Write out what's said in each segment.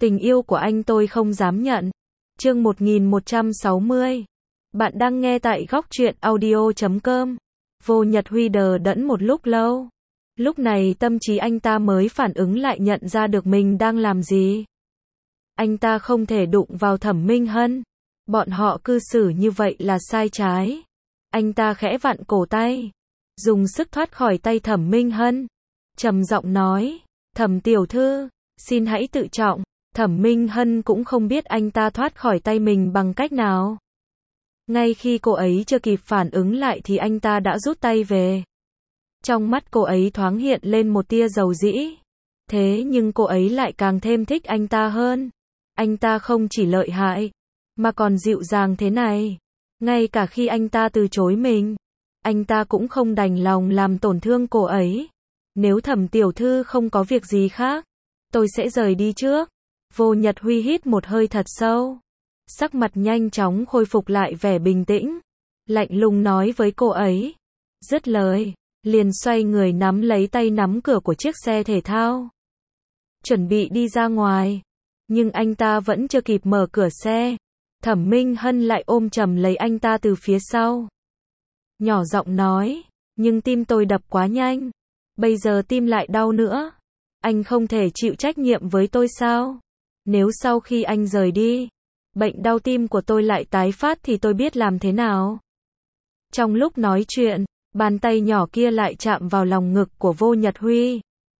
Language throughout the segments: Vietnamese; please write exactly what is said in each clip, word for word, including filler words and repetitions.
Tình yêu của anh tôi không dám nhận. Chương một nghìn một trăm sáu mươi. Bạn đang nghe tại góc truyện audio chấm com. Vô Nhật Huy đờ đẫn một lúc lâu. Lúc này tâm trí anh ta mới phản ứng lại, nhận ra được mình đang làm gì. Anh ta không thể đụng vào Thẩm Minh Hân. Bọn họ cư xử như vậy là sai trái. Anh ta khẽ vặn cổ tay, dùng sức thoát khỏi tay Thẩm Minh Hân, trầm giọng nói, Thẩm tiểu thư, xin hãy tự trọng. Thẩm Minh Hân cũng không biết anh ta thoát khỏi tay mình bằng cách nào. Ngay khi cô ấy chưa kịp phản ứng lại thì anh ta đã rút tay về. Trong mắt cô ấy thoáng hiện lên một tia dầu dĩ. Thế nhưng cô ấy lại càng thêm thích anh ta hơn. Anh ta không chỉ lợi hại, mà còn dịu dàng thế này. Ngay cả khi anh ta từ chối mình, anh ta cũng không đành lòng làm tổn thương cô ấy. Nếu Thẩm tiểu thư không có việc gì khác, tôi sẽ rời đi trước. Vô Nhật Huy hít một hơi thật sâu. Sắc mặt nhanh chóng khôi phục lại vẻ bình tĩnh. Lạnh lùng nói với cô ấy. Dứt lời, liền xoay người nắm lấy tay nắm cửa của chiếc xe thể thao. Chuẩn bị đi ra ngoài. Nhưng anh ta vẫn chưa kịp mở cửa xe. Thẩm Minh Hân lại ôm chầm lấy anh ta từ phía sau. Nhỏ giọng nói, nhưng tim tôi đập quá nhanh. Bây giờ tim lại đau nữa. Anh không thể chịu trách nhiệm với tôi sao? Nếu sau khi anh rời đi, bệnh đau tim của tôi lại tái phát thì tôi biết làm thế nào? Trong lúc nói chuyện, bàn tay nhỏ kia lại chạm vào lòng ngực của Vô Nhật Huy.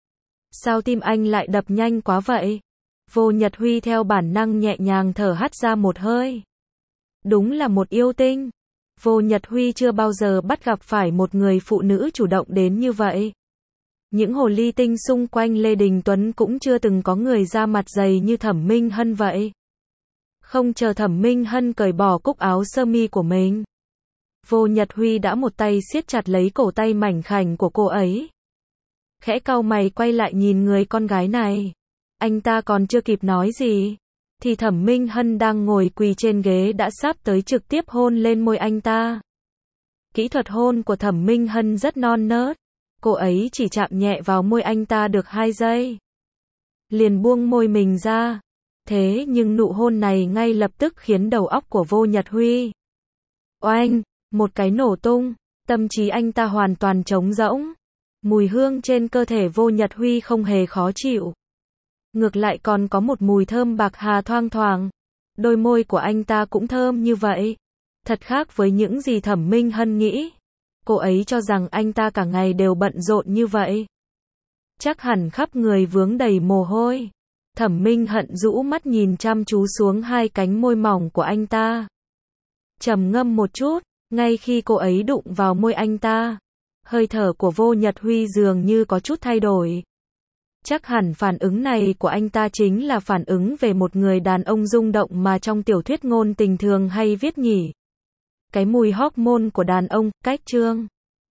Sao tim anh lại đập nhanh quá vậy? Vô Nhật Huy theo bản năng nhẹ nhàng thở hắt ra một hơi. Đúng là một yêu tinh. Vô Nhật Huy chưa bao giờ bắt gặp phải một người phụ nữ chủ động đến như vậy. Những hồ ly tinh xung quanh Lê Đình Tuấn cũng chưa từng có người ra mặt dày như Thẩm Minh Hân vậy. Không chờ Thẩm Minh Hân cởi bỏ cúc áo sơ mi của mình, Vô Nhật Huy đã một tay siết chặt lấy cổ tay mảnh khảnh của cô ấy. Khẽ cau mày quay lại nhìn người con gái này. Anh ta còn chưa kịp nói gì, thì Thẩm Minh Hân đang ngồi quỳ trên ghế đã sắp tới trực tiếp hôn lên môi anh ta. Kỹ thuật hôn của Thẩm Minh Hân rất non nớt. Cô ấy chỉ chạm nhẹ vào môi anh ta được hai giây, liền buông môi mình ra. Thế nhưng nụ hôn này ngay lập tức khiến đầu óc của Vô Nhật Huy oanh, một cái nổ tung. Tâm trí anh ta hoàn toàn trống rỗng. Mùi hương trên cơ thể Vô Nhật Huy không hề khó chịu. Ngược lại còn có một mùi thơm bạc hà thoang thoảng. Đôi môi của anh ta cũng thơm như vậy. Thật khác với những gì Thẩm Minh Hân nghĩ. Cô ấy cho rằng anh ta cả ngày đều bận rộn như vậy. Chắc hẳn khắp người vướng đầy mồ hôi. Thẩm Minh Hân rũ mắt nhìn chăm chú xuống hai cánh môi mỏng của anh ta. Trầm ngâm một chút, ngay khi cô ấy đụng vào môi anh ta, hơi thở của Vô Nhật Huy dường như có chút thay đổi. Chắc hẳn phản ứng này của anh ta chính là phản ứng về một người đàn ông rung động mà trong tiểu thuyết ngôn tình thường hay viết nhỉ. Cái mùi hormone của đàn ông, cách chương.